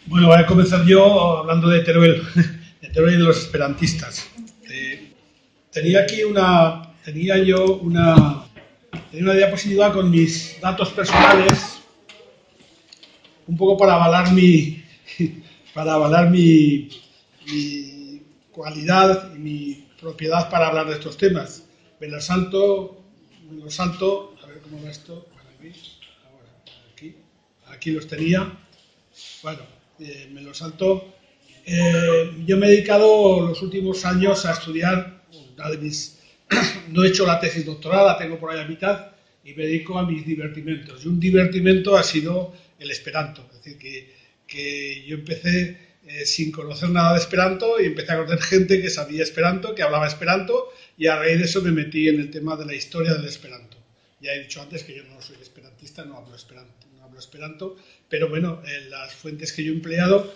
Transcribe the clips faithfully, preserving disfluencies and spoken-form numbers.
Bueno, voy a comenzar yo hablando de Teruel, de Teruel y de los esperantistas. Eh, tenía aquí una, tenía yo una, tenía una diapositiva con mis datos personales, un poco para avalar mi, para avalar mi, mi cualidad y mi propiedad para hablar de estos temas. Me lo salto, me lo salto, a ver cómo va esto, aquí, ahora, aquí, aquí los tenía. Bueno, eh, me lo salto. Eh, yo me he dedicado los últimos años a estudiar, una de mis, no he hecho la tesis doctoral, la tengo por ahí a mitad, y me dedico a mis divertimentos. Y un divertimento ha sido el Esperanto, es decir, que, que yo empecé eh, sin conocer nada de Esperanto y empecé a conocer gente que sabía Esperanto, que hablaba Esperanto, y a raíz de eso me metí en el tema de la historia del Esperanto. Ya he dicho antes que yo no soy esperantista, no hablo Esperanto. Esperanto, pero bueno, eh, las fuentes que yo he empleado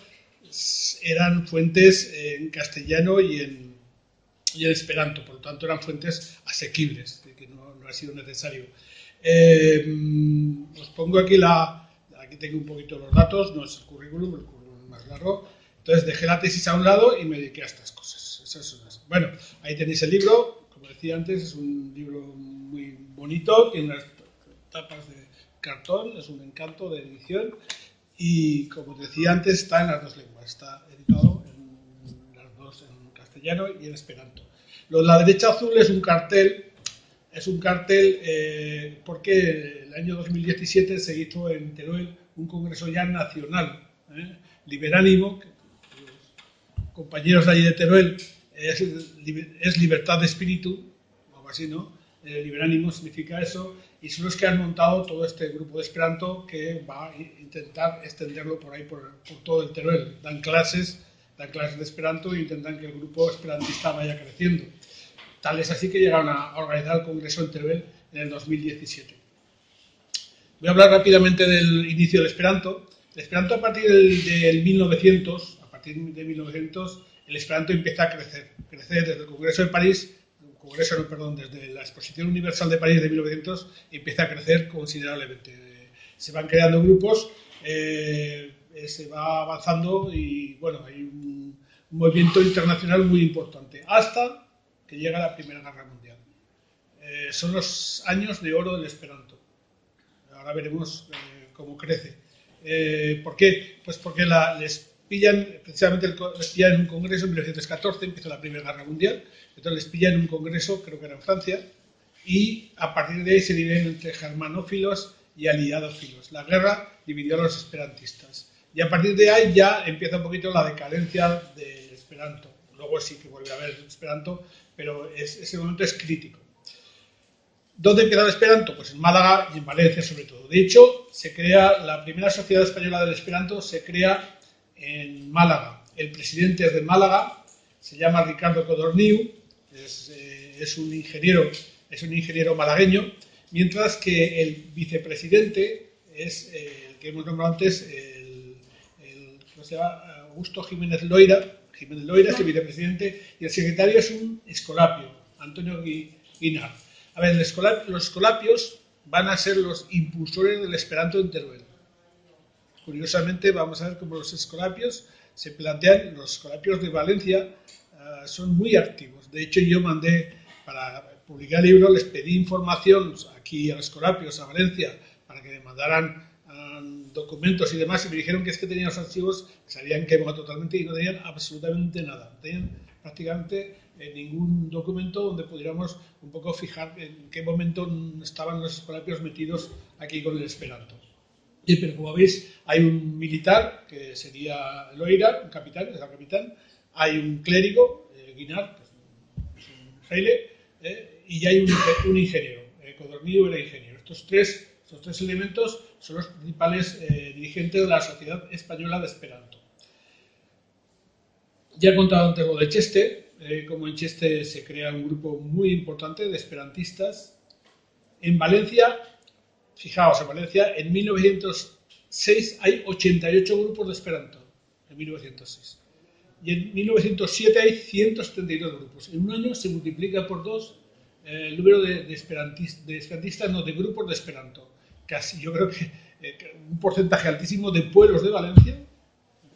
eran fuentes en castellano y en, y en esperanto, por lo tanto eran fuentes asequibles, que no, no ha sido necesario. Eh, os pongo aquí la, aquí tengo un poquito los datos, no es el currículum, el currículum es más largo, entonces dejé la tesis a un lado y me dediqué a estas cosas. Esas son las. Bueno, ahí tenéis el libro, como decía antes, es un libro muy bonito, tiene unas tapas de cartón, es un encanto de edición y, como decía antes, está en las dos lenguas, está editado en las dos, en castellano y en esperanto. Lo de la derecha azul es un cartel, es un cartel eh, porque el año dos mil diecisiete se hizo en Teruel un congreso ya nacional, ¿eh? Liberánimo, que los compañeros de allí de Teruel es, es libertad de espíritu, o algo así, ¿no? Eh, Liberánimo significa eso, y son los que han montado todo este grupo de Esperanto que va a intentar extenderlo por ahí, por, por todo el Teruel. Dan clases, dan clases de Esperanto e intentan que el grupo esperantista vaya creciendo. Tal es así que llegaron a organizar el congreso en Teruel en el dos mil diecisiete. Voy a hablar rápidamente del inicio del Esperanto. El Esperanto a partir del, del mil novecientos, a partir de mil novecientos, el Esperanto empieza a crecer, crecer desde el Congreso de París. Congreso, no, perdón, desde la Exposición Universal de París de mil novecientos empieza a crecer considerablemente. Se van creando grupos, eh, se va avanzando y, bueno, hay un, un movimiento internacional muy importante, hasta que llega la Primera Guerra Mundial. Eh, son los años de oro del Esperanto. Ahora veremos eh, cómo crece. Eh, ¿Por qué? Pues porque la, les pillan, precisamente el, les pillan en un congreso en mil novecientos catorce, empieza la Primera Guerra Mundial, entonces les pillan en un congreso, creo que era en Francia, y a partir de ahí se dividen entre germanófilos y aliadófilos. La guerra dividió a los esperantistas. Y a partir de ahí ya empieza un poquito la decadencia del Esperanto. Luego sí que vuelve a haber Esperanto, pero es, ese momento es crítico. ¿Dónde empieza el Esperanto? Pues en Málaga y en Valencia sobre todo. De hecho, se crea la primera sociedad española del Esperanto, se crea en Málaga. El presidente es de Málaga, se llama Ricardo Codorniu, es, eh, es un ingeniero, es un ingeniero malagueño, mientras que el vicepresidente es eh, el que hemos nombrado antes, el, el ¿cómo se llama? Augusto Jiménez Loira, Jiménez Loira es el vicepresidente, y el secretario es un escolapio, Antonio Guinar. A ver, los escolapios van a ser los impulsores del Esperanto en Teruel. Curiosamente, vamos a ver cómo los escolapios se plantean. Los escolapios de Valencia uh, son muy activos. De hecho, yo mandé, para publicar el libro, les pedí información aquí a los escolapios, a Valencia, para que me mandaran um, documentos y demás, y me dijeron que es que tenían los archivos que se habían quemado totalmente y no tenían absolutamente nada. No tenían prácticamente eh, ningún documento donde pudiéramos un poco fijar en qué momento estaban los escolapios metidos aquí con el Esperanto. Y, pero como veis, hay un militar, que sería Loira, un capitán, es el capitán, hay un clérigo, eh, Guinar, que es un fraile, eh, y hay un, un ingeniero, eh, Codorniu era ingeniero. Estos tres, estos tres elementos son los principales eh, dirigentes de la Sociedad Española de Esperanto. Ya he contado antes lo de Cheste, eh, como en Cheste se crea un grupo muy importante de esperantistas. En Valencia, fijaos, en Valencia en mil novecientos seis hay ochenta y ocho grupos de Esperanto, en mil novecientos seis. Y en mil novecientos siete hay ciento setenta y dos grupos. En un año se multiplica por dos eh, el número de, de, esperantistas, de esperantistas, no, de grupos de Esperanto. Casi, yo creo que eh, un porcentaje altísimo de pueblos de Valencia,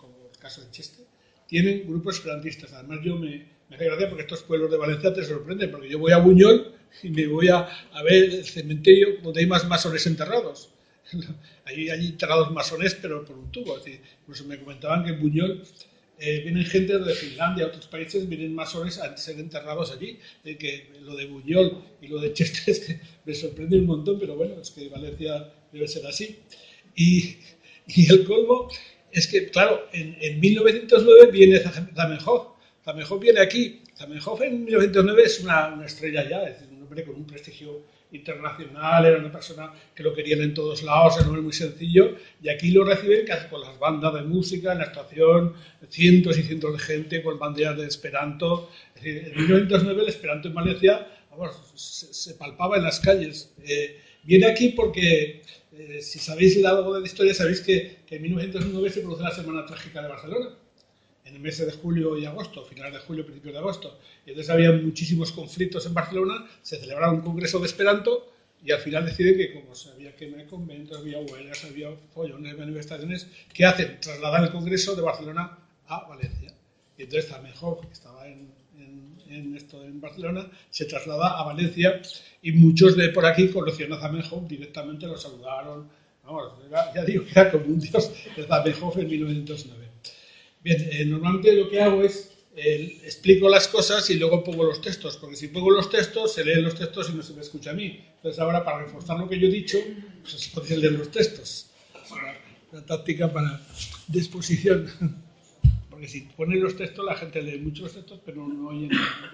caso de Cheste, tienen grupos esperantistas. Además, yo me, me hace gracia porque estos pueblos de Valencia te sorprenden, porque yo voy a Buñol y me voy a, a ver el cementerio donde hay más masones enterrados. Hay, hay enterrados masones, pero por un tubo. Es decir, incluso me comentaban que en Buñol eh, vienen gente de Finlandia, otros países, vienen masones a ser enterrados allí. Eh, que lo de Buñol y lo de Cheste es que me sorprende un montón, pero bueno, es que Valencia debe ser así. Y, y el colmo es que, claro, en, en mil novecientos nueve viene Zamenhof. Zamenhof viene aquí. Zamenhof en mil novecientos nueve es una, una estrella ya, es decir, un hombre con un prestigio internacional, era una persona que lo querían en todos lados, era un hombre muy sencillo, y aquí lo reciben casi con las bandas de música, en la estación, cientos y cientos de gente con banderas de Esperanto. Es decir, en mil novecientos nueve el Esperanto en Valencia, vamos, se, se palpaba en las calles. Eh, viene aquí porque, eh, si sabéis algo de la historia, sabéis que, que en mil novecientos nueve se produce la Semana Trágica de Barcelona, en el mes de julio y agosto, finales de julio, principios de agosto. Y entonces había muchísimos conflictos en Barcelona, se celebraba un congreso de Esperanto y al final deciden que, como había quema de conventos, había huelgas, había follones, manifestaciones, ¿qué hacen? Trasladan el congreso de Barcelona a Valencia. Y entonces Zamenhof, que estaba en, en, en, esto, en Barcelona, se traslada a Valencia y muchos de por aquí conocían a Zamenhof, directamente lo saludaron. Vamos, era, ya digo que era como un dios de Zamenhof en mil novecientos nueve. Bien, eh, normalmente lo que hago es eh, explico las cosas y luego pongo los textos, porque si pongo los textos, se leen los textos y no se me escucha a mí. Entonces ahora, para reforzar lo que yo he dicho, pues se pueden leer los textos. Es una, una táctica para de exposición. Porque si ponen los textos, la gente lee mucho los textos, pero no, no oye nada.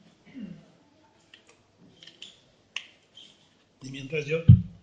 Y mientras yo...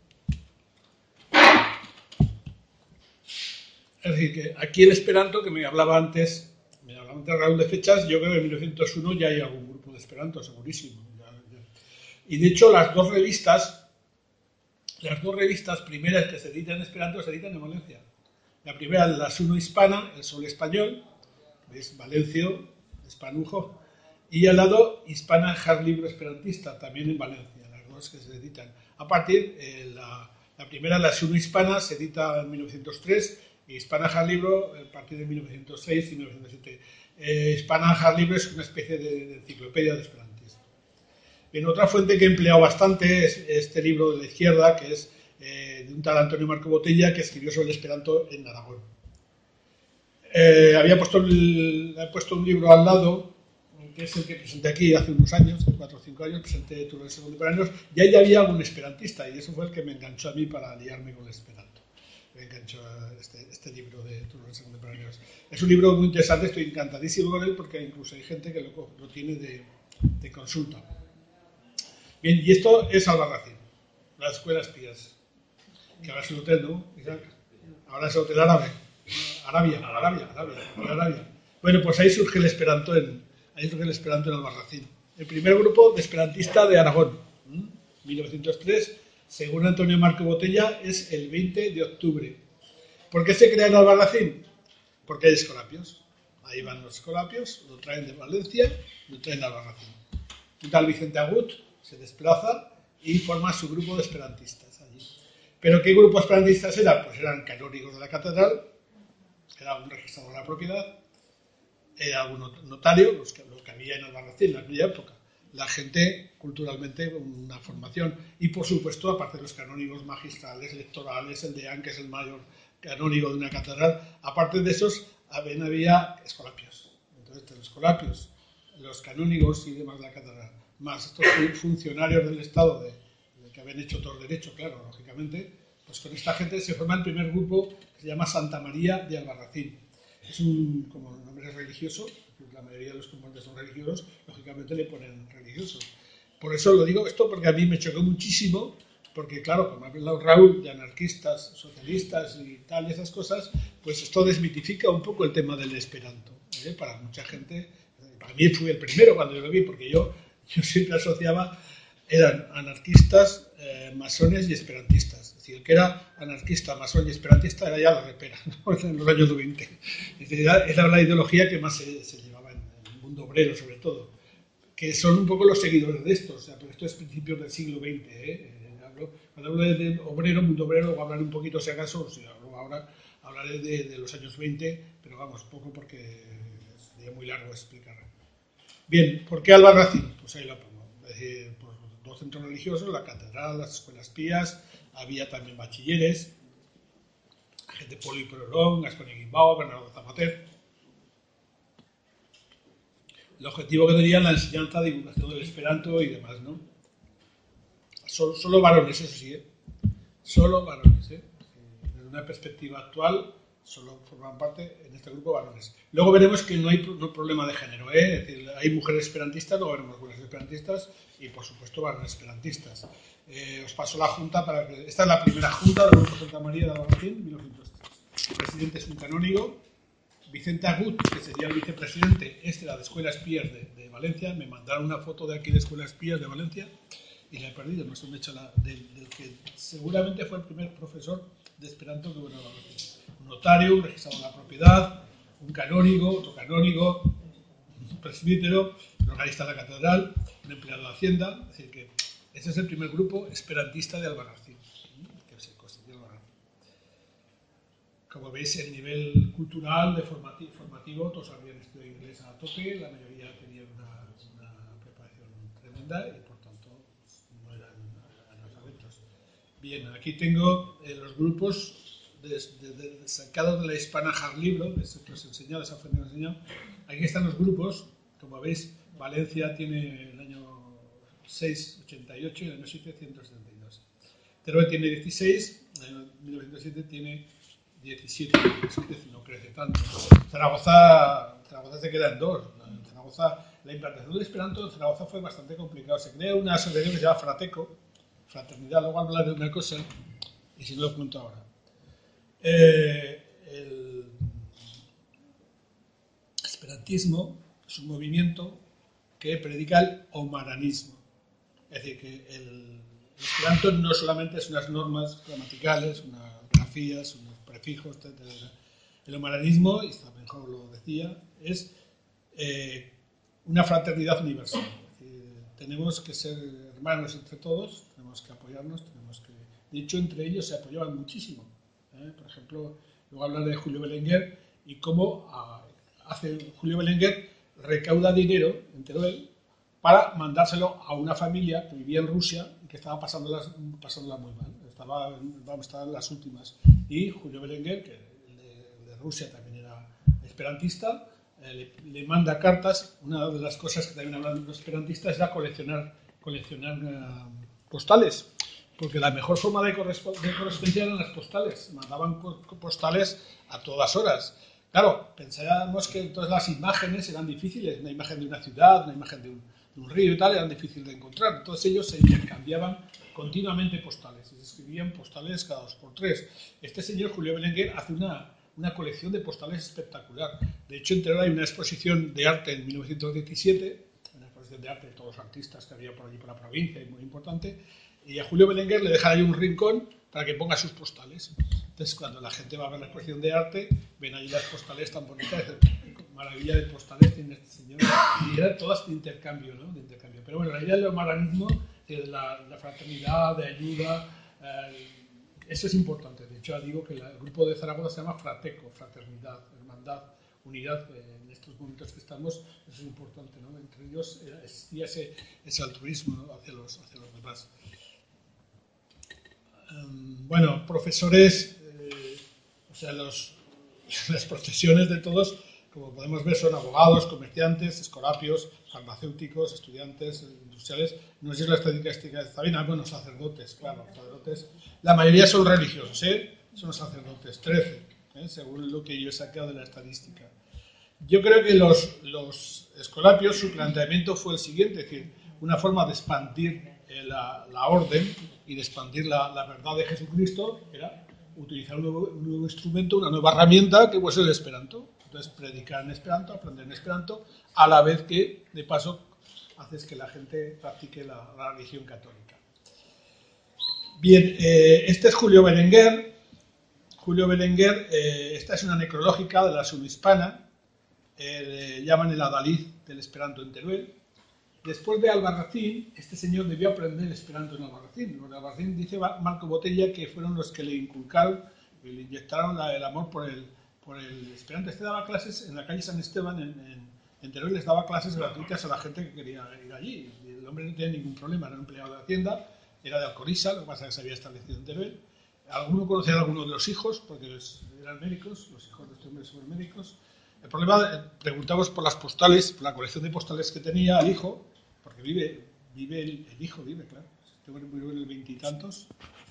Es decir, que aquí el Esperanto, que me hablaba antes, me hablaba antes Raúl de fechas, yo creo que en mil novecientos uno ya hay algún grupo de Esperanto, segurísimo. Ya, ya. Y de hecho, las dos revistas, las dos revistas primeras que se editan en Esperanto se editan en Valencia. La primera es la Suno Hispana, El Sol Español, es Valencio, Espanujo, y al lado Hispana Hard Libro Esperantista, también en Valencia, las dos que se editan. A partir, eh, la, la primera, la Suno Hispana, se edita en mil novecientos tres, y Hispana Hard Libro a partir de mil novecientos seis y mil novecientos siete. Eh, Hispana Hard Libro es una especie de, de enciclopedia de esperantismo. Bien, otra fuente que he empleado bastante es este libro de la izquierda, que es eh, de un tal Antonio Marco Botella, que escribió sobre el Esperanto en Aragón. Eh, había puesto, el, he puesto un libro al lado, que es el que presenté aquí hace unos años, cuatro o cinco años, presenté Turrones Contemporáneos, y ahí había algún esperantista, y eso fue el que me enganchó a mí para liarme con el Esperanto. Me enganchó este, este libro de Turrones Contemporáneos. Es un libro muy interesante, estoy encantadísimo con él, porque incluso hay gente que lo, lo tiene de, de consulta. Bien, y esto es Albarracín, las escuelas pías, que ahora es el hotel, ¿no? Ahora es el hotel árabe. Arabia, Arabia, Arabia, Arabia. Bueno, pues ahí surge el Esperanto en, ahí surge el Esperanto en Albarracín. El primer grupo de esperantista de Aragón, mil novecientos tres, según Antonio Marco Botella, es el veinte de octubre. ¿Por qué se crea en Albarracín? Porque hay escolapios. Ahí van los escolapios, lo traen de Valencia, lo traen de Albarracín. Un tal Vicente Agut se desplaza y forma su grupo de esperantistas allí. ¿Pero qué grupo de esperantistas eran? Pues eran canónigos de la catedral, era un registrador de la propiedad, era un notario, los que, lo que había en Albarracín en aquella época, la gente culturalmente con una formación, y por supuesto, aparte de los canónigos magistrales, electorales, el deán, que es el mayor canónigo de una catedral, aparte de esos, había, había escolapios. Entonces, los escolapios, los canónigos y demás de la catedral, más estos funcionarios del Estado de, de que habían hecho todo el derecho, claro, lógicamente, pues con esta gente se forma el primer grupo que se llama Santa María de Albarracín. Es un, como el nombre es religioso, la mayoría de los componentes son religiosos, lógicamente le ponen religiosos. Por eso lo digo esto, porque a mí me chocó muchísimo, porque claro, como ha hablado Raúl, de anarquistas, socialistas y tal, esas cosas, pues esto desmitifica un poco el tema del Esperanto. ¿eh? Para mucha gente, para mí fui el primero cuando yo lo vi, porque yo, yo siempre asociaba, eran anarquistas, eh, masones y esperantistas. Es decir, el que era anarquista, masón y esperantista era ya la repera, ¿no? En los años veinte. Es decir, era, era la ideología que más se, se llevaba en, en el mundo obrero, sobre todo, que son un poco los seguidores de esto, o sea, pero esto es principios del siglo veinte, ¿eh? Hablo, cuando hablo de, de obrero, mundo obrero, luego hablar un poquito, si acaso, o sea, luego ahora hablaré de, de los años veinte, pero vamos, poco porque sería muy largo explicar. Bien, ¿por qué Albarracín? Pues ahí lo pongo. Es decir, por dos centros religiosos, la catedral, las escuelas pías, había también bachilleres, gente de Polo y Pororón, Gascón y Guimbao, Bernardo Zapater. El objetivo que tenían la enseñanza, divulgación del esperanto y demás, ¿no? Solo, solo varones, eso sí, ¿eh? Solo varones, ¿eh? Desde una perspectiva actual, solo forman parte en este grupo varones. Luego veremos que no hay, no hay problema de género, ¿eh? Es decir, hay mujeres esperantistas, luego veremos mujeres esperantistas y, por supuesto, varones esperantistas. Eh, os paso la junta para que... Esta es la primera junta del Grupo Santa María de Albarracín, mil novecientos tres. El presidente es un canónigo. Vicente Agut, que sería el vicepresidente, este era de Escuelas Pías de, de Valencia. Me mandaron una foto de aquí de Escuelas Pías de Valencia y la he perdido, no sé dónde he hecho la, del, del que seguramente fue el primer profesor de esperanto que hubo en Valencia. Un notario, un registrado de la propiedad, un canónigo, otro canónigo, un presbítero, un organista de la catedral, un empleado de Hacienda. Es decir, que ese es el primer grupo esperantista de Albarracín, que se constituyó Albarracín. Como veis, el nivel cultural, de formativo, formativo, todos habían estudiado inglés a tope, la mayoría tenían una, una preparación tremenda y, por tanto, no eran analfabetos. Bien, aquí tengo eh, los grupos de, de, de, de, sacados de la Hispana Hard Libro, de eso que os he enseñado, esa fuente que os he enseñado. Aquí están los grupos, como veis, Valencia tiene el año seiscientos ochenta y ocho y el año siete ciento setenta y dos. Teruel tiene dieciséis, en el año mil novecientos siete tiene diecisiete, no crece tanto. Zaragoza, Zaragoza se queda en dos. En Zaragoza, la implantación del esperanto en Zaragoza fue bastante complicado. Se crea una asociación que se llama Frateco, Fraternidad, luego hablaré de una cosa, y si no lo cuento ahora. Eh, el esperantismo es un movimiento que predica el homaranismo. Es decir, que el esperanto no solamente es unas normas gramaticales, unas grafías, unos prefijos, etcétera. El homaranismo, y mejor lo decía, es eh, una fraternidad universal. Es decir, tenemos que ser hermanos entre todos, tenemos que apoyarnos, tenemos que... De hecho, entre ellos se apoyaban muchísimo. ¿eh? Por ejemplo, luego hablar de Julio Belenguer y cómo a, hace Julio Belenguer recauda dinero en Teruel para mandárselo a una familia que vivía en Rusia y que estaba pasándola, pasándola muy mal. Estaba, vamos, estaba en las últimas. Y Julio Belenguer, que de, de Rusia también era esperantista, eh, le, le manda cartas. Una de las cosas que también hablan los esperantistas era coleccionar, coleccionar uh, postales. Porque la mejor forma de, corresp de correspondencia eran las postales. Mandaban postales a todas horas. Claro, pensábamos que entonces las imágenes eran difíciles. Una imagen de una ciudad, una imagen de un, de un río y tal, eran difíciles de encontrar. Entonces ellos se intercambiaban continuamente postales. Y se escribían postales cada dos por tres. Este señor, Julio Belenguer, hace una, una colección de postales espectacular. De hecho, en Teruel hay una exposición de arte en mil novecientos diecisiete, una exposición de arte de todos los artistas que había por allí por la provincia, y muy importante. Y a Julio Belenguer le dejan ahí un rincón para que ponga sus postales. Entonces, cuando la gente va a ver la exposición de arte, ven allí las postales tan bonitas, maravilla de postales tiene este señor. Y eran todas de intercambio, ¿no? De intercambio. Pero bueno, la idea del homaranismo, de la, la fraternidad, de ayuda, eh, eso es importante. De hecho, digo que el grupo de Zaragoza se llama Frateco, fraternidad, hermandad, unidad. Eh, en estos momentos que estamos, eso es importante, ¿no? Entre ellos existía ese, ese altruismo, ¿no? hacia, los, hacia los demás. Bueno, profesores, eh, o sea, los, las profesiones de todos, como podemos ver, son abogados, comerciantes, escolapios, farmacéuticos, estudiantes, industriales. No sé si la estadística está bien, ah, bueno, sacerdotes, claro, sacerdotes. La mayoría son religiosos, ¿eh? Son sacerdotes, trece, ¿eh? Según lo que yo he sacado de la estadística. Yo creo que los, los escolapios, su planteamiento fue el siguiente, es decir, una forma de expandir la, la orden y de expandir la, la verdad de Jesucristo era utilizar un nuevo, un nuevo instrumento, una nueva herramienta que pues el Esperanto. Entonces, predicar en Esperanto, aprender en Esperanto, a la vez que, de paso, haces que la gente practique la, la religión católica. Bien, eh, este es Julio Belenguer. Julio Belenguer, eh, esta es una necrológica de la subhispana, eh, llaman el adalid del Esperanto en Teruel. Después de Albarracín, este señor debió aprender Esperanto en Albarracín. Los de Albarracín, dice Marco Botella, que fueron los que le inculcaron le inyectaron la, el amor por el, por el esperanto. Este daba clases en la calle San Esteban, en, en, en Teruel, les daba clases gratuitas a la gente que quería ir allí. El hombre no tenía ningún problema, era un empleado de Hacienda, era de Alcoriza, lo que pasa es que se había establecido en Teruel. Alguno conocía a alguno de los hijos, porque eran médicos, los hijos de este hombre son médicos. El problema, preguntamos por las postales, por la colección de postales que tenía el hijo, porque vive, vive el, el hijo, vive, claro. Este hombre murió en el veintitantos.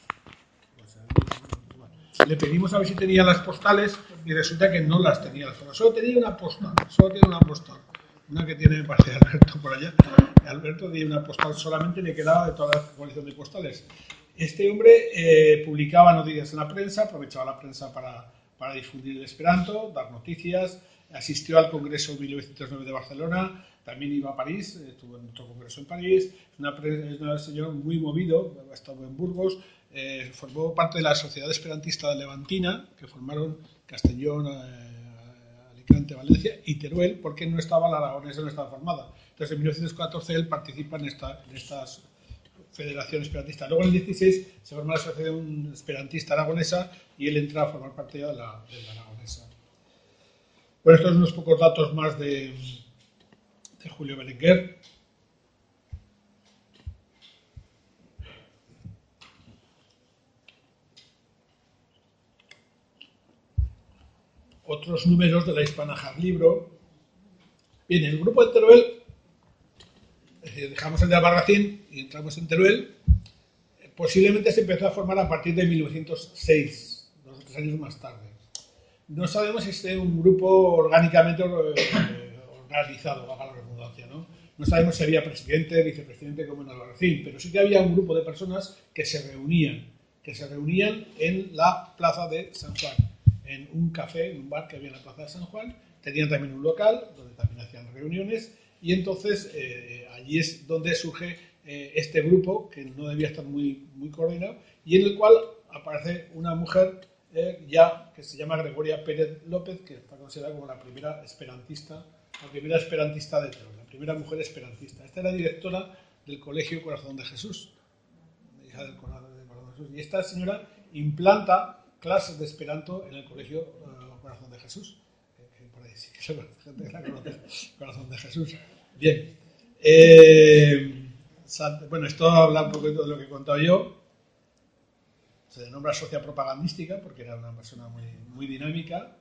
Le pedimos a ver si tenía las postales y resulta que no las tenía. Solo tenía una postal, solo tiene una postal. Una que tiene, me parece, Alberto por allá. Alberto tiene una postal, solamente le quedaba de toda la colección de postales. Este hombre eh, publicaba noticias en la prensa, aprovechaba la prensa para, para difundir el esperanto, dar noticias, asistió al Congreso mil novecientos nueve de Barcelona, también iba a París, estuvo en otro congreso en París, es una, es un señor muy movido, ha estado en Burgos, eh, formó parte de la Sociedad Esperantista de Levantina, que formaron Castellón, eh, Alicante, Valencia y Teruel, porque no estaba la aragonesa, no estaba formada. Entonces en mil novecientos catorce él participa en, esta, en estas Federación Esperantista. Luego en el dieciséis se forma la Asociación Esperantista Aragonesa y él entra a formar parte ya de la, de la aragonesa. Bueno, estos son unos pocos datos más de, de Julio Berenguer. Otros números de la Hispanajar Libro. Bien, el grupo de Teruel, es decir, dejamos el de Albarracín y entramos en Teruel, posiblemente se empezó a formar a partir de mil novecientos seis, dos o tres años más tarde. No sabemos si es un grupo orgánicamente eh, organizado, haga la redundancia, ¿no? No sabemos si había presidente, vicepresidente como en Albarracín, pero sí que había un grupo de personas que se reunían, que se reunían en la plaza de San Juan, en un café, en un bar que había en la plaza de San Juan. Tenían también un local donde también hacían reuniones y entonces eh, allí es donde surge eh, este grupo que no debía estar muy, muy coordinado y en el cual aparece una mujer eh, ya que se llama Gregoria Pérez López, que está considerada como la primera esperantista, la primera esperantista de Teruel, la primera mujer esperantista. Esta era directora del Colegio Corazón de Jesús, hija del Corazón de Jesús, y esta señora implanta clases de esperanto en el Colegio uh, Corazón de Jesús. Por ahí sí que se gente que la conoce, Corazón de Jesús. Bien. Eh, bueno, esto habla un poquito de lo que he contado yo. Se le nombra socia propagandística porque era una persona muy, muy dinámica.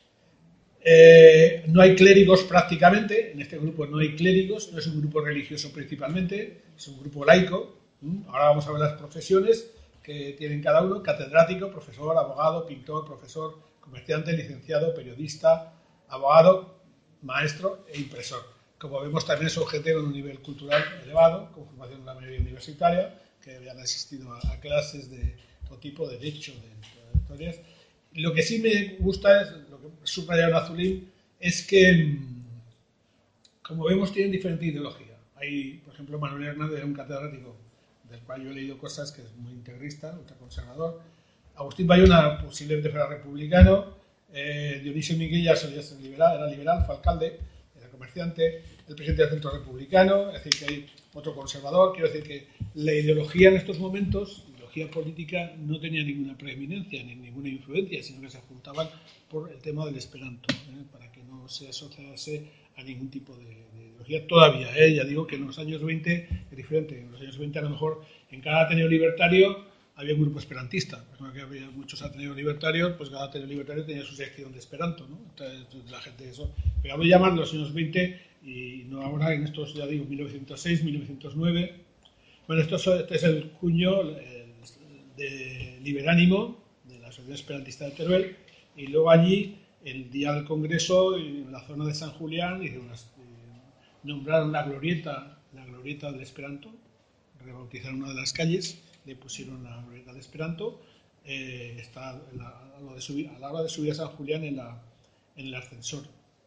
Eh, no hay clérigos prácticamente, en este grupo no hay clérigos, no es un grupo religioso principalmente, es un grupo laico. Ahora vamos a ver las profesiones que tienen cada uno: catedrático, profesor, abogado, pintor, profesor, comerciante, licenciado, periodista, abogado, maestro e impresor. Como vemos, también son gente con un nivel cultural elevado, con formación en la mayoría universitaria, que habían asistido a, a clases de todo tipo, de derecho, de, de historias. Lo que sí me gusta, es, lo que subrayado en azulín, es que, como vemos, tienen diferente ideología. Hay, por ejemplo, Manuel Hernández era un catedrático del cual yo he leído cosas, que es muy integrista, ultraconservador. Agustín Bayona posiblemente fuera republicano. Eh, Dionisio Miguel solía ser liberal, era liberal, fue alcalde, era comerciante. El presidente del Centro Republicano, es decir, que hay otro conservador. Quiero decir que la ideología en estos momentos, la ideología política, no tenía ninguna preeminencia ni ninguna influencia, sino que se juntaban por el tema del esperanto, ¿eh? Para que no se asociase a ningún tipo de, de ideología todavía, ¿eh? Ya digo que en los años veinte es diferente. En los años veinte a lo mejor en cada ateneo libertario había un grupo esperantista. Por que había muchos ateneos libertarios, pues cada ateneo libertario tenía su sección de esperanto, ¿no? Entonces la gente eso. Pero hablo ya más de los años veinte y no ahora en estos, ya digo, mil novecientos seis, mil novecientos nueve. Bueno, esto es, este es el cuño el, de Liberánimo, de la Sociedad Esperantista de Teruel, y luego allí, el día del Congreso, en la zona de San Julián, y de unas, eh, nombraron la glorieta, la glorieta del Esperanto, rebautizaron una de las calles, le pusieron la glorieta del Esperanto, eh, está a la, a, lo de subir, a la hora de subir a San Julián en, la, en el ascensor.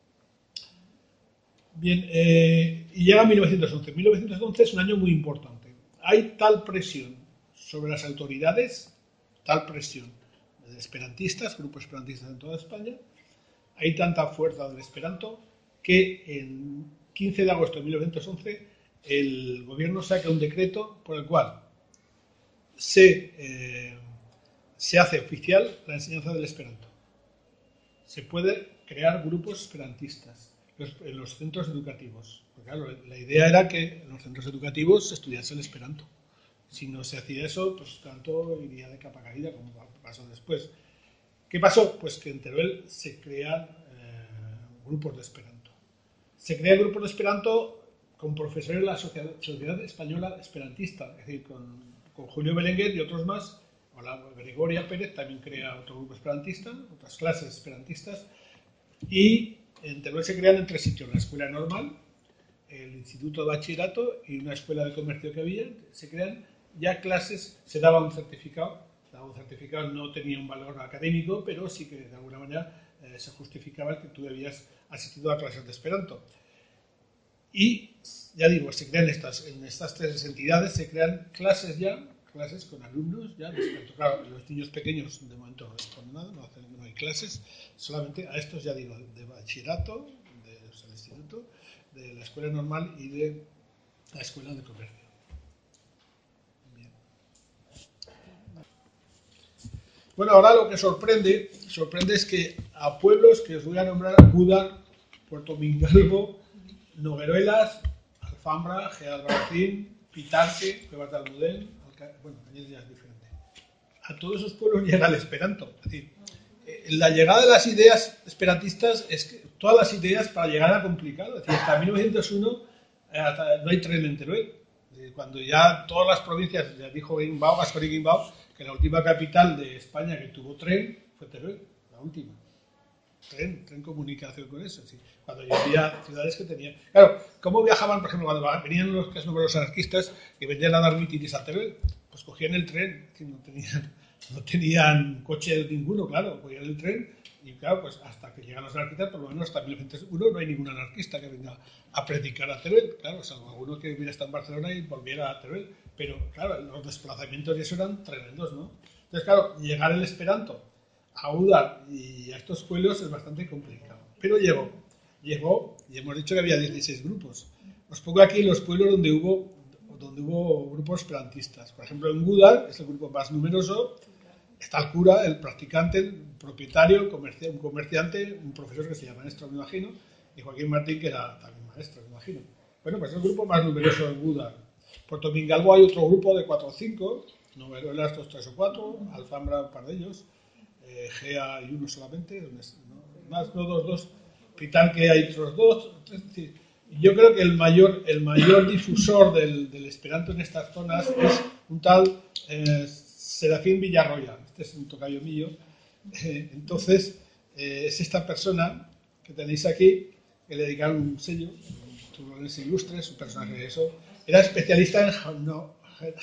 Bien, eh, y llega mil novecientos once. mil novecientos once es un año muy importante. Hay tal presión sobre las autoridades, tal presión de esperantistas, grupos esperantistas en toda España, hay tanta fuerza del esperanto que en quince de agosto de mil novecientos once el gobierno saca un decreto por el cual se, eh, se hace oficial la enseñanza del esperanto. Se puede crear grupos esperantistas en los centros educativos. Porque, claro, la idea era que en los centros educativos se estudiase el esperanto. Si no se hacía eso, pues tanto iría de capa caída, como pasó después. ¿Qué pasó? Pues que en Teruel se crean eh, grupos de esperanto. Se crean grupos de esperanto con profesores de la Sociedad, Sociedad Española Esperantista, es decir, con, con Julio Belenguer y otros más. O la Gregoria Pérez también crea otro grupo esperantista, otras clases esperantistas. Y en Teruel se crean en tres sitios: la escuela normal, el instituto de bachillerato y una escuela de comercio que había. Se crean ya clases, se daba un certificado, se daba un certificado, no tenía un valor académico, pero sí que de alguna manera eh, se justificaba que tú habías asistido a clases de esperanto. Y ya digo, se crean estas, en estas tres entidades, se crean clases ya, clases con alumnos ya de esperanto. Claro, los niños pequeños de momento no responden nada, no, hacen, no hay clases, solamente a estos ya digo, de bachillerato, de, o sea, del instituto, de la escuela normal y de la escuela de comercio. Bien. Bueno, ahora lo que sorprende, sorprende es que a pueblos que os voy a nombrar: Gúdar, Puerto Mingalvo, Nogueruelas, Alfambra, Gealbarcín, Pitarque, Cuevas de Almudén, Alca... bueno, allí ya es diferente. A todos esos pueblos llega el esperanto. Es decir, eh, la llegada de las ideas esperantistas es que todas las ideas para llegar era complicado. Es decir, hasta mil novecientos uno eh, hasta, no hay tren en Teruel. Eh, cuando ya todas las provincias, ya dijo Guimbau, Gascón y Guimbau, que la última capital de España que tuvo tren fue Teruel, la última. Tren, tren comunicación con eso, sí. Cuando ya había ciudades que tenían... Claro, ¿cómo viajaban, por ejemplo, cuando venían los, que los anarquistas que venían a dar mítines a Teruel? Pues cogían el tren, que no tenían, no tenían coche ninguno, claro, cogían el tren y claro, pues hasta que llegan los anarquistas, por lo menos hasta mil novecientos uno no hay ningún anarquista que venga a predicar a Teruel, claro, salvo alguno que hubiera estado en Barcelona y volviera a Teruel, pero claro, los desplazamientos y eso eran tremendos, ¿no? Entonces, claro, llegar el esperanto a Gúdar y a estos pueblos es bastante complicado. Pero llegó, llegó, y hemos dicho que había dieciséis grupos. Os pongo aquí los pueblos donde hubo, donde hubo grupos esperantistas. Por ejemplo, en Gúdar, es el grupo más numeroso, está el cura, el practicante, el propietario, comerci un comerciante, un profesor que se llama maestro, me imagino, y Joaquín Martín, que era también maestro, me imagino. Bueno, pues es el grupo más numeroso en Gúdar. Puerto Mingalvo hay otro grupo de cuatro o cinco, Nogueruelas dos, tres o cuatro, Alfambra un par de ellos, Eh, Gea y uno solamente, ¿no? Más, no, dos, dos, Pitarque hay otros dos. Es decir, yo creo que el mayor, el mayor difusor del, del esperanto en estas zonas es un tal eh, Serafín Villarroya. Este es un tocayo mío. Eh, entonces, eh, es esta persona que tenéis aquí, que le dedicaron un sello, Turrones Ilustres, un personaje de eso. Era especialista en no,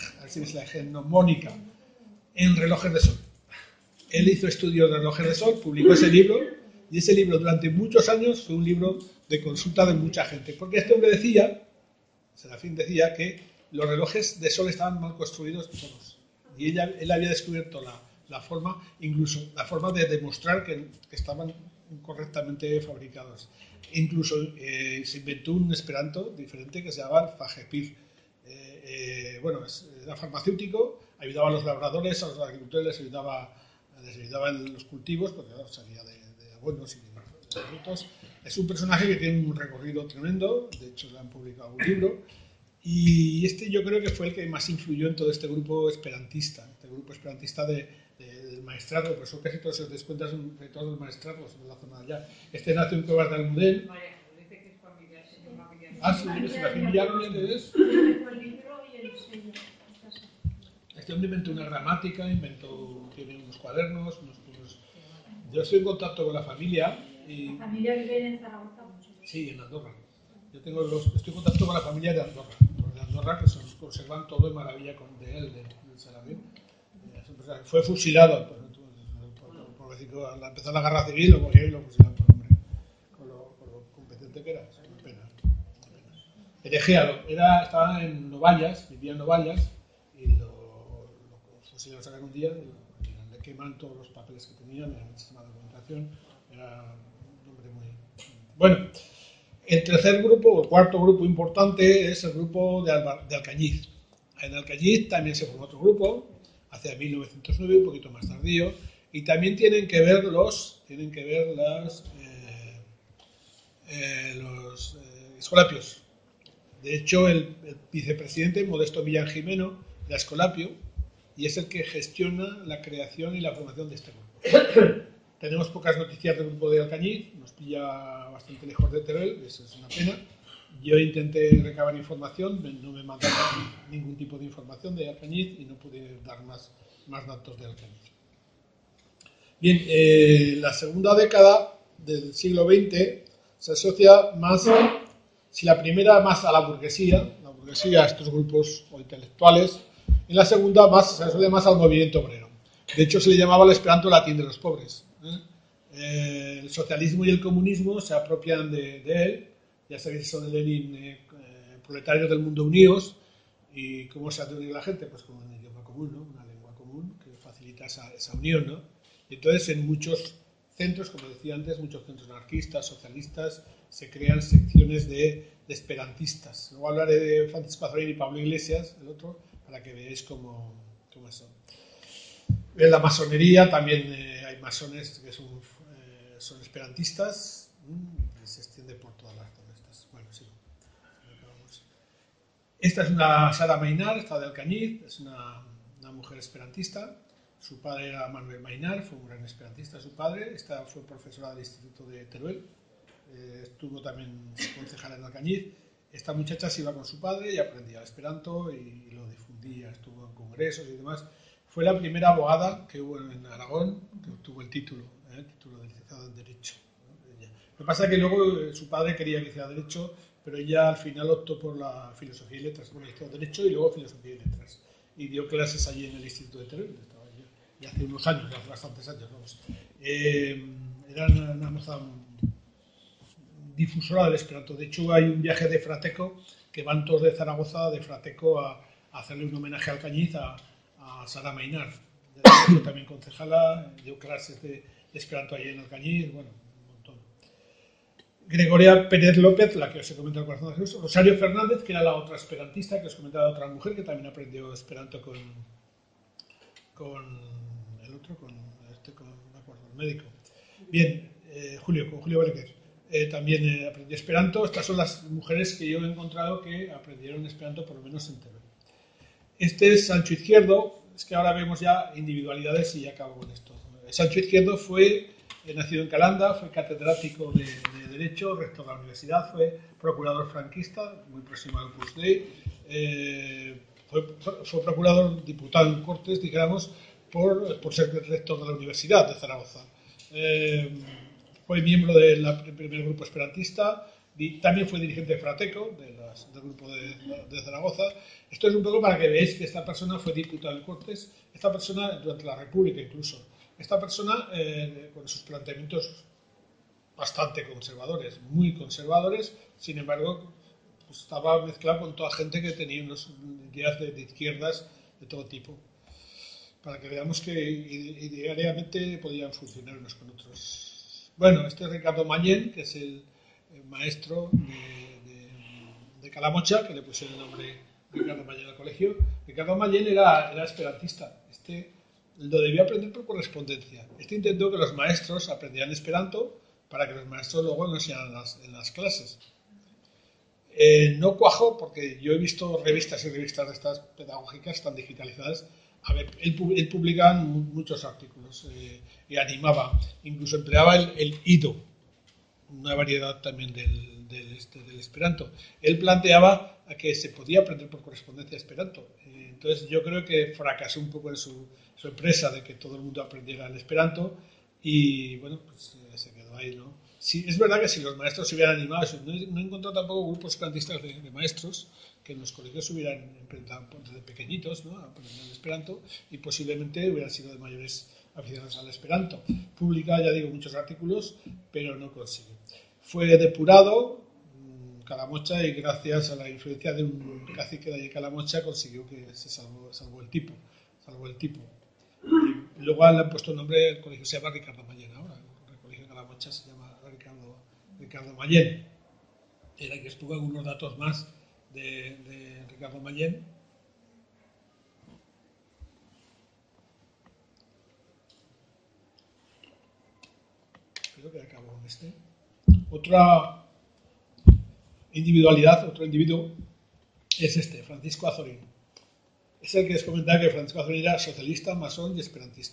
genomónica, en relojes de sol. Él hizo estudios de relojes de sol, publicó ese libro, y ese libro durante muchos años fue un libro de consulta de mucha gente. Porque este hombre decía, Serafín decía, que los relojes de sol estaban mal construidos todos. Y ella, él había descubierto la, la forma, incluso la forma de demostrar que, que estaban correctamente fabricados. Incluso eh, se inventó un esperanto diferente que se llamaba Fagepir. Eh, eh, bueno, era farmacéutico, ayudaba a los labradores, a los agricultores, les ayudaba... les ayudaban los cultivos, porque claro, salía de, de abonos y de frutos. Es un personaje que tiene un recorrido tremendo, de hecho le han publicado un libro, y este yo creo que fue el que más influyó en todo este grupo esperantista, este grupo esperantista de, de, del maestrazgo, por eso casi todos se os descuentas de todos los maestrazgos de la zona de allá. Este nació en Cuevas de Almudén. Ah, sí, es la familia que es. Este hombre inventó una gramática, inventó, tiene unos cuadernos, unos, unos... Yo estoy en contacto con la familia y... ¿La familia vive en Zaragoza? Sí, en Andorra. Yo tengo los, estoy en contacto con la familia de Andorra, los de Andorra que son, conservan todo en maravilla con, de él, de, de Serafín. Fue fusilado por, por, por, por decir que al empezar la guerra civil lo cogieron y lo fusilaron por hombre, con lo, con lo competente que era. Es una pena, una pena. Herejía, era, estaba en Novallas, vivía en Novallas y lo se lo sacan un día y le queman todos los papeles que tenían, era muchísima documentación, era un hombre muy... Bueno, el tercer grupo, o el cuarto grupo importante es el grupo de, Alba, de Alcañiz. En Alcañiz también se formó otro grupo, hacia mil novecientos nueve, un poquito más tardío, y también tienen que ver los, tienen que ver las, eh, eh, los eh, escolapios. De hecho, el, el vicepresidente Modesto Millán Jimeno de Escolapio, y es el que gestiona la creación y la formación de este grupo. Tenemos pocas noticias del grupo de Alcañiz, nos pilla bastante lejos de Teruel, eso es una pena. Yo intenté recabar información, no me mandaron ningún tipo de información de Alcañiz y no pude dar más, más datos de Alcañiz. Bien, eh, la segunda década del siglo veinte se asocia más, si la primera más a la burguesía, la burguesía a estos grupos o intelectuales, en la segunda más, se asocia más al movimiento obrero. De hecho, se le llamaba el esperanto latín de los pobres. ¿eh? Eh, el socialismo y el comunismo se apropian de, de él. Ya sabéis eso de Lenin, eh, eh, proletarios del mundo unidos. ¿Y cómo se ha de unir la gente? Pues con un idioma común, ¿no? Una lengua común que facilita esa, esa unión, ¿no? Y entonces en muchos centros, como decía antes, muchos centros anarquistas, socialistas, se crean secciones de, de esperantistas. Luego hablaré de Francisco Azorín y Pablo Iglesias, el otro, para que veáis cómo, cómo son. En la masonería también eh, hay masones que son, eh, son esperantistas, mmm, se extiende por todas las zonas. Bueno, sí. Esta es una Sara Mainar, esta de Alcañiz, es una, una mujer esperantista. Su padre era Manuel Mainar, fue un gran esperantista su padre. Esta fue profesora del Instituto de Teruel, eh, estuvo también concejala en Alcañiz. Esta muchacha se iba con su padre y aprendía esperanto y, y lo difundía, estuvo en congresos y demás. Fue la primera abogada que hubo en Aragón que obtuvo el título, ¿eh? el título de licenciado en Derecho. ¿no? Lo que pasa es que luego eh, su padre quería que hiciera Derecho, pero ella al final optó por la Filosofía y Letras, bueno, hizo Derecho y luego Filosofía y Letras. Y dio clases allí en el Instituto de Teruel, y hace unos años, hace bastantes años, vamos. Eh, era una, una moza difusora del esperanto. De hecho, hay un viaje de Frateco que van todos de Zaragoza, de Frateco, a, a hacerle un homenaje al Alcañiz a, a Sara Mainar. Fue también concejala, dio clases de, de esperanto allí en Alcañiz, bueno, un montón. Gregoria Pérez López, la que os he comentado al corazón de Jesús. Rosario Fernández, que era la otra esperantista, que os comentaba, otra mujer que también aprendió esperanto con, con el otro, con este, con, no me acuerdo, el médico. Bien, eh, Julio, con Julio Berger. Eh, también eh, aprendió esperanto. Estas son las mujeres que yo he encontrado que aprendieron esperanto, por lo menos en Teruel. Este es Sancho Izquierdo. Es que ahora vemos ya individualidades y ya acabo con esto. Sancho Izquierdo fue eh, nacido en Calanda, fue catedrático de, de Derecho, rector de la universidad, fue procurador franquista, muy próximo al Opus Dei, eh, fue, fue procurador, diputado en Cortes, digamos, por, por ser rector de la Universidad de Zaragoza. Eh, fue miembro del primer grupo esperantista, y también fue dirigente de Frateco, de las, del grupo de, de Zaragoza. Esto es un poco para que veáis que esta persona fue diputado en Cortes, esta persona durante la República incluso. Esta persona, eh, con sus planteamientos bastante conservadores, muy conservadores, sin embargo, pues estaba mezclado con toda gente que tenía unas ideas de, de izquierdas de todo tipo, para que veamos que ideariamente podían funcionar unos con otros. Bueno, este es Ricardo Mañén, que es el, el maestro de, de, de Calamocha, que le pusieron el nombre Ricardo Mañén al colegio. Ricardo Mañén era, era esperantista. Este lo debió aprender por correspondencia. Este intentó que los maestros aprendieran esperanto para que los maestros luego lo enseñaran en las, en las clases. Eh, no cuajó porque yo he visto revistas y revistas de estas pedagógicas están digitalizadas. A ver, él, él publicaba muchos artículos eh, y animaba, incluso empleaba el, el ido, una variedad también del, del, este, del esperanto. Él planteaba que se podía aprender por correspondencia esperanto. Eh, entonces yo creo que fracasó un poco en su, su empresa de que todo el mundo aprendiera el esperanto y bueno, pues eh, se quedó ahí, ¿no? Sí, es verdad que si los maestros se hubieran animado, no he, no he encontrado tampoco grupos esperantistas de, de maestros que en los colegios se hubieran empezado desde pequeñitos, ¿no? A aprender el esperanto y posiblemente hubieran sido de mayores aficionados al esperanto. Publica, ya digo, muchos artículos, pero no consigue. Fue depurado Calamocha y gracias a la influencia de un cacique de allí Calamocha consiguió que se salvó, salvó el tipo, salvó el tipo. Y luego le han puesto el nombre, el colegio se llama Ricardo Mañén ahora, el colegio de Calamocha se llama Ricardo, Ricardo Mañén. Era que expongo algunos datos más de, de Ricardo Mañén. creo que acabo con este. Otra individualidad, otro individuo, es este, Francisco Azorín. Es el que les comentaba que Francisco Azorín era socialista, masón y esperantista.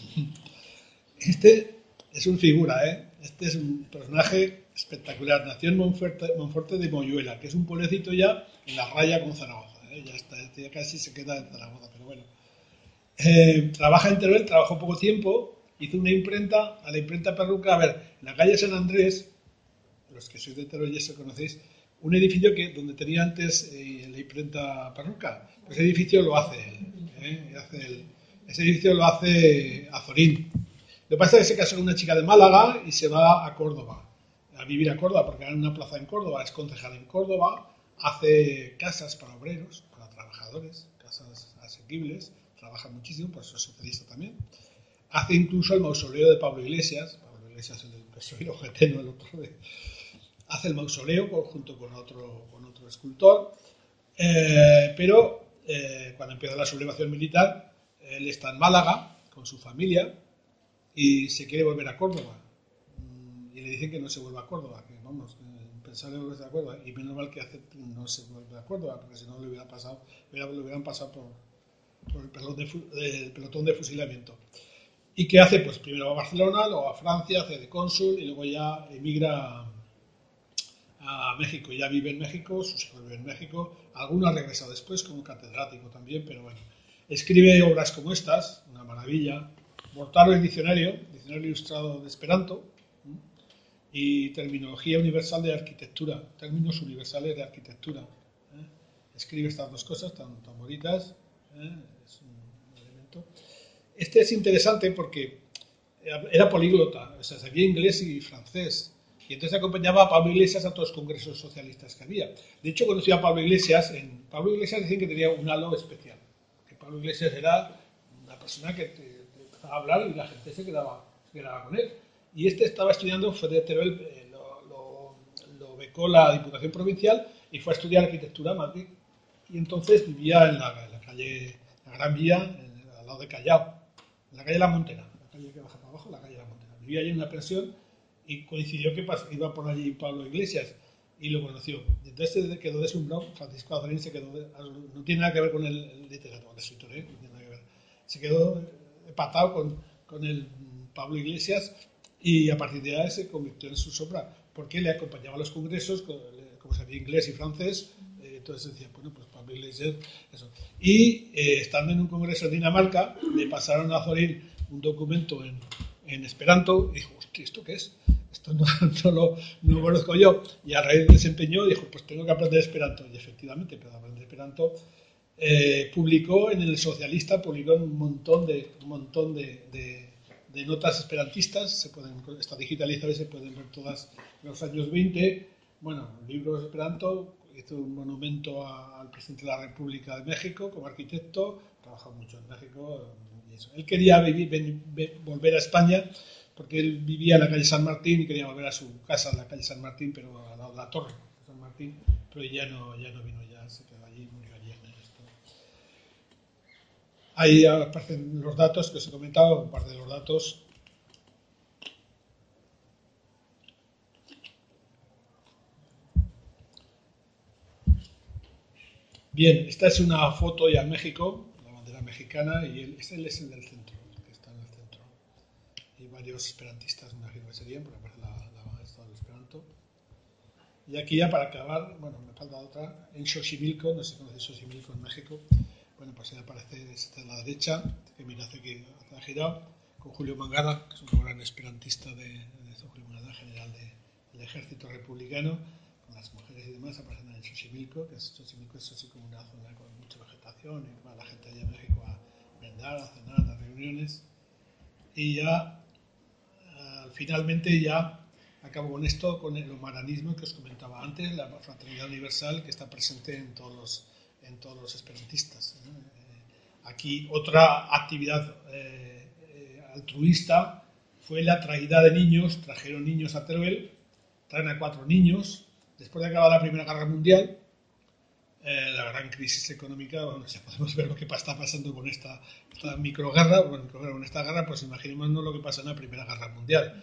Este es un figura, ¿eh? Este es un personaje espectacular. Nació en Monforte, Monforte de Moyuela, que es un pueblecito ya en la raya con Zaragoza, ¿eh? Ya está, ya casi se queda en Zaragoza, pero bueno. Eh, trabaja en Teruel, trabajó poco tiempo, hizo una imprenta, a la imprenta Perruca, a ver, en la calle San Andrés, los que sois de Teruel ya se conocéis, un edificio que donde tenía antes eh, la imprenta Perruca, pues ese edificio lo hace él, ¿eh? hace él. Ese edificio lo hace Azorín. Lo que pasa es que se casó con una chica de Málaga y se va a Córdoba, a vivir a Córdoba, porque hay una plaza en Córdoba, es concejal en Córdoba, hace casas para obreros, para trabajadores, casas asequibles, trabaja muchísimo, por eso es socialista también. Hace incluso el mausoleo de Pablo Iglesias, Pablo Iglesias el del P S O E y Ojete, no el otro de... Hace el mausoleo junto con otro, con otro escultor, eh, pero eh, cuando empieza la sublevación militar, él está en Málaga con su familia y se quiere volver a Córdoba. Y le dicen que no se vuelva a Córdoba, que vamos, pensar en volverse a Córdoba, y menos mal que hace, no se vuelve a Córdoba, porque si no le hubiera pasado, hubiera, le hubieran pasado por, por el, pelotón de, el pelotón de fusilamiento. ¿Y qué hace? Pues primero va a Barcelona, luego a Francia, hace de cónsul y luego ya emigra a México. Ya vive en México, sus hijos viven en México, algunos han regresado después como catedrático también, pero bueno. Escribe obras como estas, una maravilla. Mortaro es diccionario, diccionario ilustrado de Esperanto, ¿sí? Y terminología universal de arquitectura, términos universales de arquitectura. ¿eh? Escribe estas dos cosas tan, tan bonitas, ¿eh? Es un elemento. Este es interesante porque era políglota, o sea, sabía inglés y francés, y entonces acompañaba a Pablo Iglesias a todos los congresos socialistas que había. De hecho, conocía a Pablo Iglesias, en Pablo Iglesias dicen que tenía un halo especial, que Pablo Iglesias era una persona que te, te empezaba a hablar y la gente se quedaba, se quedaba con él. Y este estaba estudiando, fue de Teruel, eh, lo, lo, lo becó la Diputación Provincial y fue a estudiar arquitectura a Madrid. Y entonces vivía en la, en la calle, la Gran Vía, en, al lado de Callao, en la calle La Montera, la calle que baja para abajo, la calle La Montera. Vivía allí en una pensión y coincidió que iba por allí Pablo Iglesias y lo conoció. Entonces se quedó deslumbrado, Francisco Azorín se quedó, de, no tiene nada que ver con el, el literato, el escritor, ¿eh? No tiene nada que ver. Se quedó empatado con, con el Pablo Iglesias y a partir de ahí se convirtió en su sombra, porque le acompañaba a los congresos, como sabía inglés y francés, eh, entonces decía, bueno, pues Pablo Iglesias, eso. Y eh, estando en un congreso en Dinamarca, le pasaron a Azorín un documento en, en Esperanto y dijo, hostia, ¿esto qué es? Esto no, no, lo, no lo conozco yo. Y a raíz de desempeñó dijo, pues tengo que aprender Esperanto. Y efectivamente, empezó a aprender Esperanto. Eh, publicó en el Socialista, publicó un montón de, un montón de, de, de notas esperantistas, se pueden, está digitalizado y se pueden ver todas en los años veinte. Bueno, libros de Esperanto, hizo un monumento a, al presidente de la República de México como arquitecto, trabajó mucho en México. Y eso. Él quería vivir, ven, ven, volver a España porque él vivía en la calle San Martín y quería volver a su casa en la calle San Martín, pero al lado de la torre de San Martín, pero ya no, ya no vino, ya se quedó allí, murió allí en el esto. Ahí aparecen los datos que os he comentado, un par de los datos. Bien, esta es una foto ya en México, la bandera mexicana, y él, este es el del centro, el que está en el centro. Hay varios esperantistas, me imagino que serían, porque aparece la, la esto del esperanto. Y aquí ya para acabar, bueno, me falta otra, en Xochimilco, no sé si conocéis Xochimilco en México, bueno, pues ahí aparece desde la derecha, que mira hace que ha girado, con Julio Mangada, que es un gran esperantista de, de Julio Mangada, general de, del ejército republicano, con las mujeres y demás, aparecen en Xochimilco, que es, Xochimilco es así como una zona con mucha vegetación, y va la gente allá en México a merendar, a cenar, a reuniones, y ya, uh, finalmente ya, acabo con esto, con el humaranismo que os comentaba antes, la fraternidad universal que está presente en todos los, en todos los esperantistas. ¿eh? Aquí otra actividad eh, eh, altruista fue la traída de niños, trajeron niños a Teruel, traen a cuatro niños, después de acabar la Primera Guerra Mundial, eh, la gran crisis económica, bueno, ya podemos ver lo que está pasando con esta, esta microguerra, bueno, con esta guerra, pues imaginémonos lo que pasa en la Primera Guerra Mundial.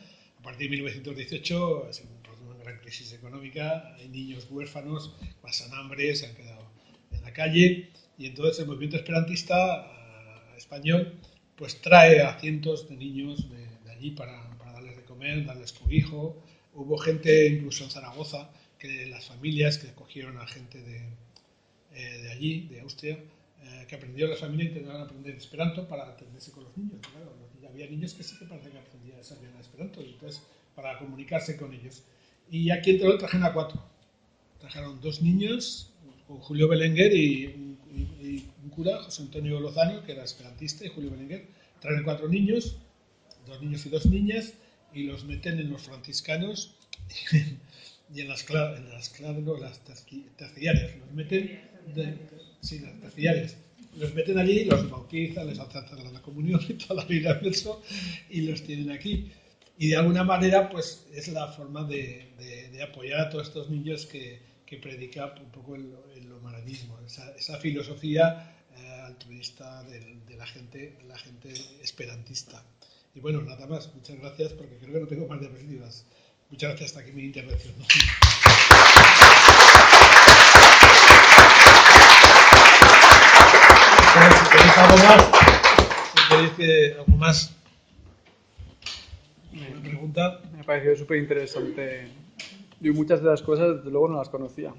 partir de mil novecientos dieciocho ha sido una gran crisis económica, hay niños huérfanos, pasan hambre, se han quedado en la calle, y entonces el movimiento esperantista uh, español pues trae a cientos de niños de, de allí para, para darles de comer, darles cobijo. Hubo gente incluso en Zaragoza, que las familias que acogieron a gente de, eh, de allí, de Austria, eh, que aprendieron las familias y intentaron aprender esperanto para atenderse con los niños. Claro, había niños que sí que parece que aprendían, sabían esperanto, y entonces para comunicarse con ellos. Y aquí entre los trajeron a cuatro. Trajeron dos niños, con Julio Belenguer y un, y, y un cura, José Antonio Lozano, que era esperantista, y Julio Belenguer. Traen cuatro niños, dos niños y dos niñas, y los meten en los franciscanos y en las, en las, claro, las terciarias. Los meten, de, sí, las terciarias. Los meten allí, los bautizan, les hacen hacer la comunión y toda la vida del verso, y los tienen aquí. Y de alguna manera, pues es la forma de, de, de apoyar a todos estos niños que, que predica un poco el, el humanismo, esa, esa filosofía eh, altruista de, de, la gente, de la gente esperantista. Y bueno, nada más, muchas gracias, porque creo que no tengo más diapositivas. Muchas gracias, hasta aquí mi intervención. Bueno, si queréis algo más, si queréis que algo más. ¿Una pregunta? Me ha parecido súper interesante. Yo muchas de las cosas, desde luego, no las conocía.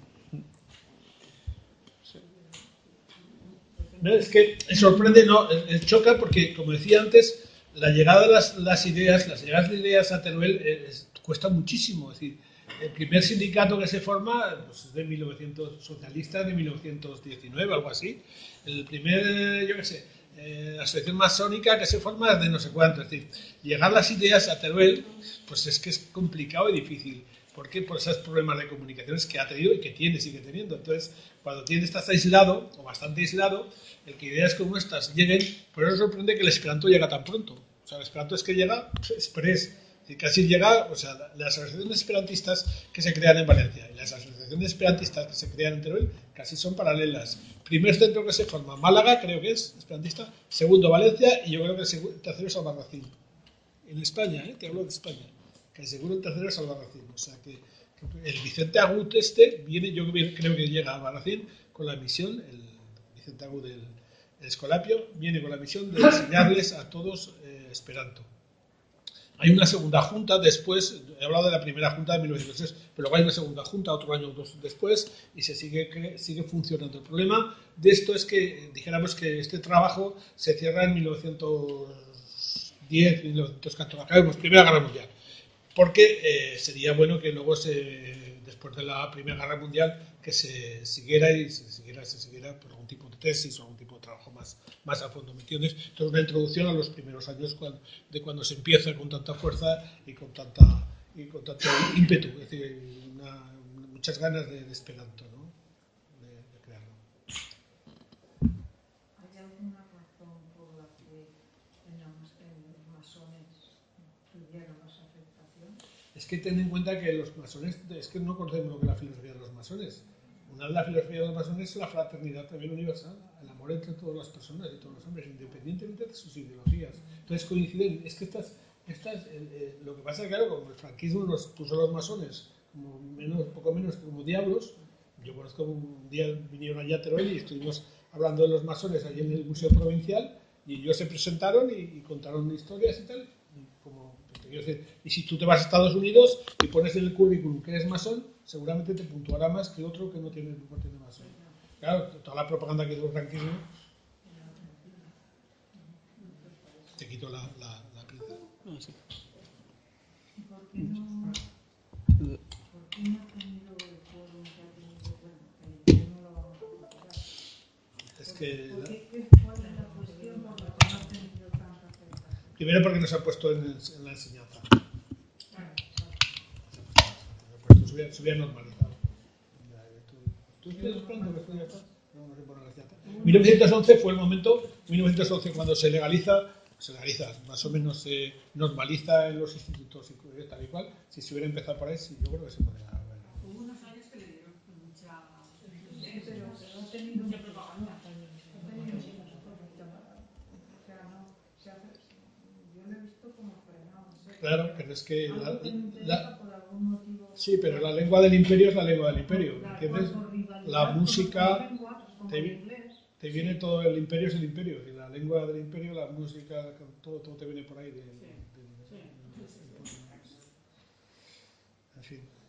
No, es que sorprende, no, choca porque, como decía antes, la llegada de las, las ideas, las llegadas de ideas a Teruel es, cuesta muchísimo. Es decir, el primer sindicato que se forma pues, es de mil novecientos socialista, de mil novecientos diecinueve, algo así. El primer, yo qué sé, eh, asociación masónica que se forma es de no sé cuánto. Es decir, llegar las ideas a Teruel, pues es que es complicado y difícil. ¿Por qué? Por esos problemas de comunicaciones que ha tenido y que tiene, sigue teniendo. Entonces, cuando tienes, estás aislado, o bastante aislado, el que ideas como estas lleguen, por eso sorprende que el esperanto llega tan pronto. O sea, el esperanto es que llega express, y casi llega, o sea, las asociaciones esperantistas que se crean en Valencia y las asociaciones esperantistas que se crean en Teruel casi son paralelas. Primer centro que se forma, Málaga, creo que es esperantista, segundo Valencia, y yo creo que el tercero es Albarracín. En España, ¿eh? Te hablo de España. Que seguro el tercero es Albarracín. O sea que, que el Vicente Agut este viene, yo creo que llega a Albarracín con la misión, el Vicente Agut del el Escolapio, viene con la misión de enseñarles a todos eh, esperanto. Hay una segunda junta después, he hablado de la primera junta de mil novecientos tres, pero luego hay una segunda junta otro año o dos después y se sigue, sigue funcionando. El problema de esto es que, dijéramos que este trabajo se cierra en mil novecientos diez, mil novecientos catorce, acabemos, Primera Guerra Mundial. Porque eh, sería bueno que luego, se, después de la Primera Guerra Mundial, que se siguiera y se siguiera, se siguiera por algún tipo de tesis o algún tipo de trabajo más, más a fondo. ¿Me entiendes? Entonces, una introducción a los primeros años cuando, de cuando se empieza con tanta fuerza y con, tanta, y con tanto ímpetu, es decir, una, muchas ganas de, de esperanto, ¿no? De, de crearlo. ¿Hay alguna razón por la que en los masones tuvieron esa aceptación? Es que ten en cuenta que los masones, es que no conocemos lo que es la filosofía de los masones. Una de las filosofías de los masones es la fraternidad también universal, el amor entre todas las personas y todos los hombres, independientemente de sus ideologías. Entonces coinciden, es que estas, estas eh, eh, lo que pasa es que claro, como el franquismo nos puso a los masones como menos, poco menos que como diablos. Yo conozco un día vinieron allá a Teruel y estuvimos hablando de los masones allí en el Museo Provincial y ellos se presentaron y, y contaron historias y tal. Y como Y si tú te vas a Estados Unidos y pones en el currículum que eres masón, seguramente te puntuará más que otro que no tiene, no tiene masón. Claro, toda la propaganda que hizo el franquismo. Te quito la, la, la pinza. Ah, sí. ¿Por qué no, por qué no ha tenido el foro que ha tenido? Bueno, que no lo vamos a recuperar. Es que... ¿Por qué, qué, ¿Cuál es la cuestión por la que no ha tenido tanta aceptación? Primero porque no se ha puesto en, en la enseñanza. Se hubiera, se hubiera normalizado. ¿Tú estás esperando que esto ya está? No, no se pone la enseñanza. mil novecientos once fue el momento, mil novecientos once cuando se legaliza, se legaliza, más o menos se normaliza en los institutos y tal y cual. Si se hubiera empezado por ahí, sí, yo creo que se podría haber. Hubo unos años que le dieron mucha, Pero ha tenido mucha propaganda. O sea, no, se hace, yo lo he visto como frenado. Claro, pero es que la, Algo que me interesa la- por algún motivo. sí, pero la lengua del imperio es la lengua del imperio, Claro, ¿entiendes? por rivalidad La con música otras lenguas, como te, el vi- inglés. te viene todo, el imperio es el imperio, y la lengua del imperio, la música, todo, todo te viene por ahí. de- de- de- Sí, sí, sí, sí. en fin.